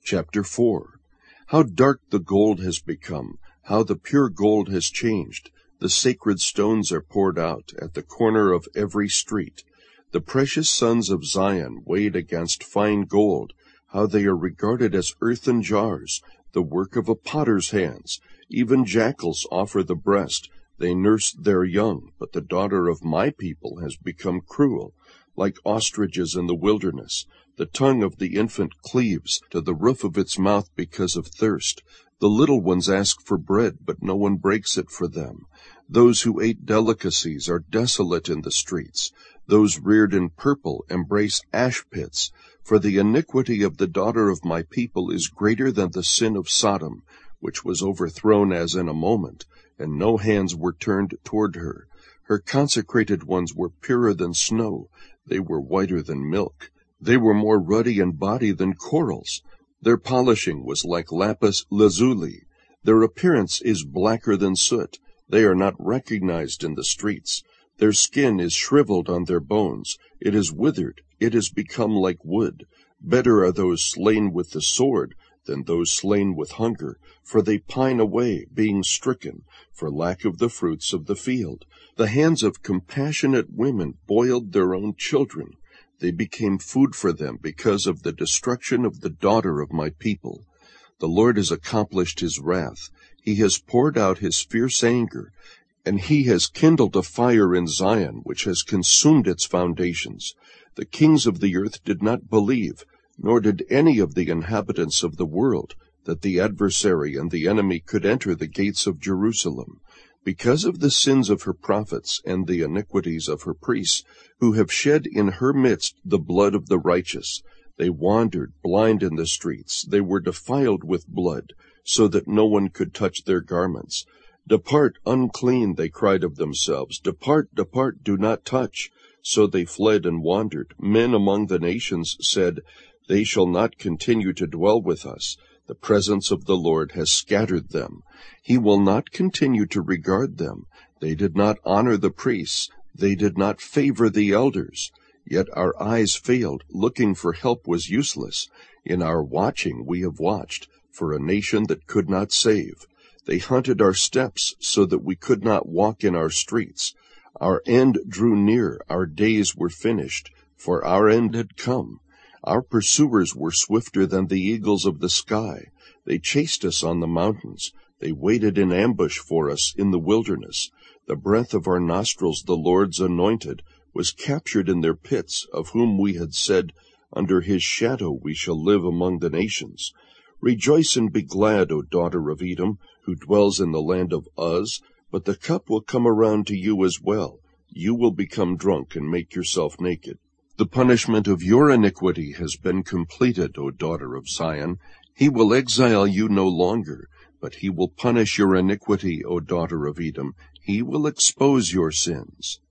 Chapter 4. How dark the gold has become, how the pure gold has changed. The sacred stones are poured out at the corner of every street. The precious sons of Zion weighed against fine gold, how they are regarded as earthen jars, the work of a potter's hands. Even jackals offer the breast, they nurse their young, but the daughter of my people has become cruel, like ostriches in the wilderness. The tongue of the infant cleaves to the roof of its mouth because of thirst. The little ones ask for bread, but no one breaks it for them. Those who ate delicacies are desolate in the streets. Those reared in purple embrace ash pits. For the iniquity of the daughter of my people is greater than the sin of Sodom, which was overthrown as in a moment, and no hands were turned toward her. Her consecrated ones were purer than snow. They were whiter than milk. They were more ruddy in body than corals. Their polishing was like lapis lazuli. Their appearance is blacker than soot. They are not recognized in the streets. Their skin is shriveled on their bones. It is withered. It has become like wood. Better are those slain with the sword than those slain with hunger, for they pine away, being stricken, for lack of the fruits of the field. The hands of compassionate women boiled their own children. They became food for them because of the destruction of the daughter of my people. The Lord has accomplished his wrath. He has poured out his fierce anger, and he has kindled a fire in Zion, which has consumed its foundations. The kings of the earth did not believe, nor did any of the inhabitants of the world, that the adversary and the enemy could enter the gates of Jerusalem. Because of the sins of her prophets and the iniquities of her priests, who have shed in her midst the blood of the righteous, they wandered blind in the streets. They were defiled with blood, so that no one could touch their garments. Depart, unclean, they cried of themselves. Depart, depart, do not touch. So they fled and wandered. Men among the nations said, they shall not continue to dwell with us. The presence of the Lord has scattered them. He will not continue to regard them. They did not honor the priests. They did not favor the elders. Yet our eyes failed. Looking for help was useless. In our watching we have watched for a nation that could not save. They hunted our steps so that we could not walk in our streets. Our end drew near. Our days were finished, for our end had come. Our pursuers were swifter than the eagles of the sky. They chased us on the mountains. They waited in ambush for us in the wilderness. The breath of our nostrils, the Lord's anointed, was captured in their pits, of whom we had said, under his shadow we shall live among the nations. Rejoice and be glad, O daughter of Edom, who dwells in the land of Uz. But the cup will come around to you as well. You will become drunk and make yourself naked. The punishment of your iniquity has been completed, O daughter of Zion. He will exile you no longer, but he will punish your iniquity, O daughter of Edom. He will expose your sins.